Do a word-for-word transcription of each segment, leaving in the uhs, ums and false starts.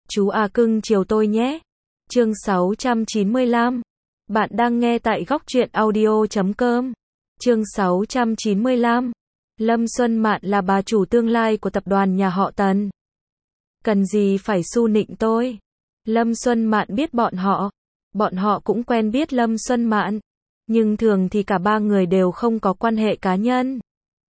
Chú à cưng chiều tôi nhé. Chương sáu trăm chín mươi lăm. Bạn đang nghe tại góc truyện audio chấm com. Chương sáu trăm chín mươi lăm. Lâm Xuân Mạn là bà chủ tương lai của tập đoàn nhà họ Tần. Cần gì phải su nịnh tôi. Lâm Xuân Mạn biết bọn họ. Bọn họ cũng quen biết Lâm Xuân Mạn. Nhưng thường thì cả ba người đều không có quan hệ cá nhân.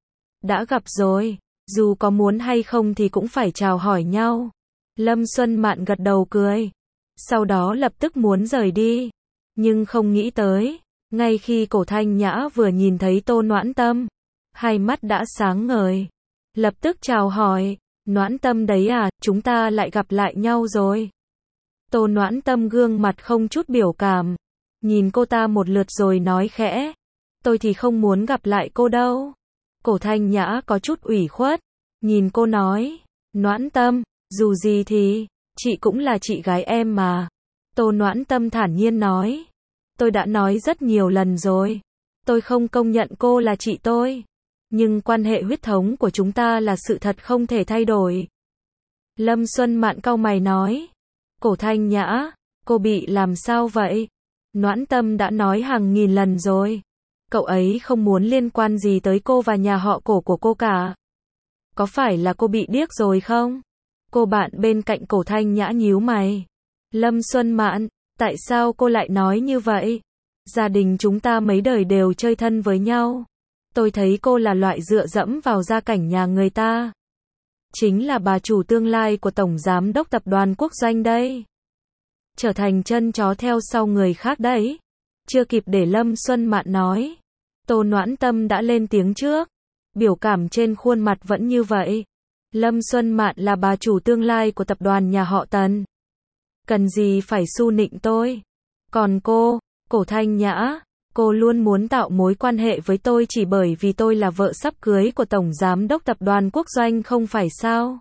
Đã gặp rồi, dù có muốn hay không thì cũng phải chào hỏi nhau. Lâm Xuân Mạn gật đầu cười. Sau đó lập tức muốn rời đi. Nhưng không nghĩ tới, ngay khi Cổ Thanh Nhã vừa nhìn thấy Tô Noãn Tâm, hai mắt đã sáng ngời. Lập tức chào hỏi, Noãn Tâm đấy à, chúng ta lại gặp lại nhau rồi. Tô Noãn Tâm gương mặt không chút biểu cảm, nhìn cô ta một lượt rồi nói khẽ, tôi thì không muốn gặp lại cô đâu. Cổ Thanh Nhã có chút ủy khuất, nhìn cô nói, Noãn Tâm, dù gì thì, chị cũng là chị gái em mà. Tô Noãn Tâm thản nhiên nói, tôi đã nói rất nhiều lần rồi, tôi không công nhận cô là chị tôi, nhưng quan hệ huyết thống của chúng ta là sự thật không thể thay đổi. Lâm Xuân Mạn cau mày nói, Cổ Thanh Nhã, cô bị làm sao vậy? Noãn Tâm đã nói hàng nghìn lần rồi, cậu ấy không muốn liên quan gì tới cô và nhà họ Cổ của cô cả. Có phải là cô bị điếc rồi không? Cô bạn bên cạnh Cổ Thanh Nhã nhíu mày. Lâm Xuân Mạn, tại sao cô lại nói như vậy? Gia đình chúng ta mấy đời đều chơi thân với nhau. Tôi thấy cô là loại dựa dẫm vào gia cảnh nhà người ta. Chính là bà chủ tương lai của Tổng Giám đốc Tập đoàn Quốc Doanh đây. Trở thành chân chó theo sau người khác đấy. Chưa kịp để Lâm Xuân Mạn nói, Tô Noãn Tâm đã lên tiếng trước. Biểu cảm trên khuôn mặt vẫn như vậy. Lâm Xuân Mạn là bà chủ tương lai của tập đoàn nhà họ Tần. Cần gì phải su nịnh tôi. Còn cô, Cổ Thanh Nhã, cô luôn muốn tạo mối quan hệ với tôi chỉ bởi vì tôi là vợ sắp cưới của Tổng Giám đốc Tập đoàn Quốc Doanh không phải sao?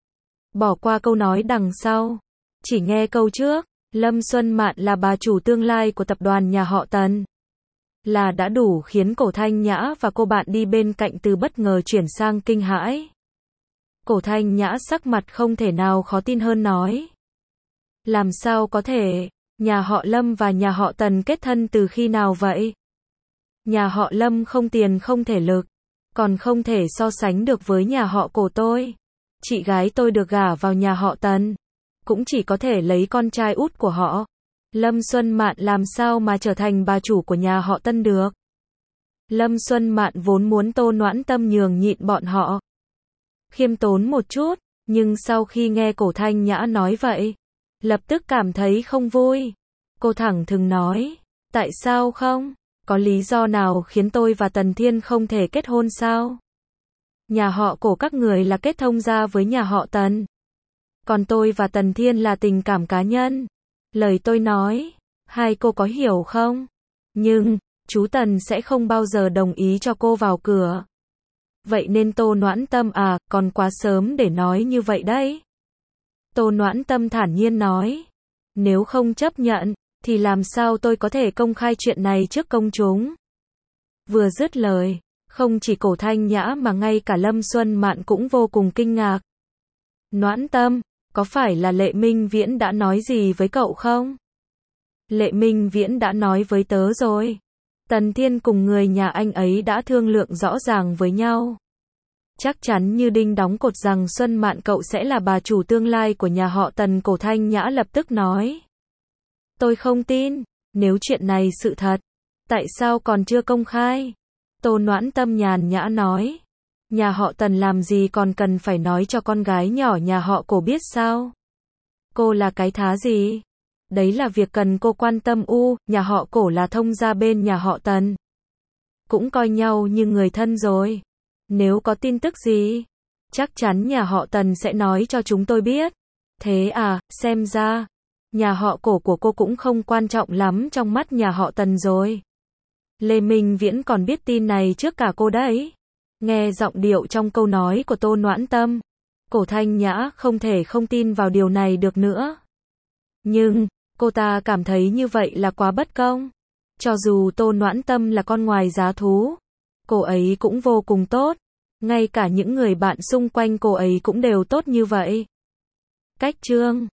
Bỏ qua câu nói đằng sau. Chỉ nghe câu trước, Lâm Xuân Mạn là bà chủ tương lai của tập đoàn nhà họ Tần. Là đã đủ khiến Cổ Thanh Nhã và cô bạn đi bên cạnh từ bất ngờ chuyển sang kinh hãi. Cổ Thanh Nhã sắc mặt không thể nào khó tin hơn nói. Làm sao có thể, nhà họ Lâm và nhà họ Tần kết thân từ khi nào vậy? Nhà họ Lâm không tiền không thể lực, còn không thể so sánh được với nhà họ Cổ tôi. Chị gái tôi được gả vào nhà họ Tần, cũng chỉ có thể lấy con trai út của họ. Lâm Xuân Mạn làm sao mà trở thành bà chủ của nhà họ Tân được? Lâm Xuân Mạn vốn muốn Tô Noãn Tâm nhường nhịn bọn họ, khiêm tốn một chút, nhưng sau khi nghe Cổ Thanh Nhã nói vậy, lập tức cảm thấy không vui. Cô thẳng thừng nói, tại sao không? Có lý do nào khiến tôi và Tần Thiên không thể kết hôn sao? Nhà họ Cổ các người là kết thông gia với nhà họ Tần. Còn tôi và Tần Thiên là tình cảm cá nhân. Lời tôi nói, hai cô có hiểu không? Nhưng, chú Tần sẽ không bao giờ đồng ý cho cô vào cửa. Vậy nên Tô Noãn Tâm à, còn quá sớm để nói như vậy đấy. Tô Noãn Tâm thản nhiên nói, nếu không chấp nhận, thì làm sao tôi có thể công khai chuyện này trước công chúng? Vừa dứt lời, không chỉ Cổ Thanh Nhã mà ngay cả Lâm Xuân Mạn cũng vô cùng kinh ngạc. Noãn Tâm, có phải là Lệ Minh Viễn đã nói gì với cậu không? Lệ Minh Viễn đã nói với tớ rồi. Tần Thiên cùng người nhà anh ấy đã thương lượng rõ ràng với nhau. Chắc chắn như đinh đóng cột rằng Xuân Mạn cậu sẽ là bà chủ tương lai của nhà họ Tần. Cổ Thanh Nhã lập tức nói. Tôi không tin, nếu chuyện này sự thật, tại sao còn chưa công khai? Tô Noãn Tâm nhàn nhã nói. Nhà họ Tần làm gì còn cần phải nói cho con gái nhỏ nhà họ Cổ biết sao? Cô là cái thá gì? Đấy là việc cần cô quan tâm. U, nhà họ Cổ là thông gia bên nhà họ Tần. Cũng coi nhau như người thân rồi. Nếu có tin tức gì, chắc chắn nhà họ Tần sẽ nói cho chúng tôi biết. Thế à, xem ra, nhà họ Cổ của cô cũng không quan trọng lắm trong mắt nhà họ Tần rồi. Lê Minh Viễn còn biết tin này trước cả cô đấy. Nghe giọng điệu trong câu nói của Tô Noãn Tâm, Cổ Thanh Nhã không thể không tin vào điều này được nữa. Nhưng, cô ta cảm thấy như vậy là quá bất công. Cho dù Tô Noãn Tâm là con ngoài giá thú, cô ấy cũng vô cùng tốt. Ngay cả những người bạn xung quanh cô ấy cũng đều tốt như vậy. Cách chương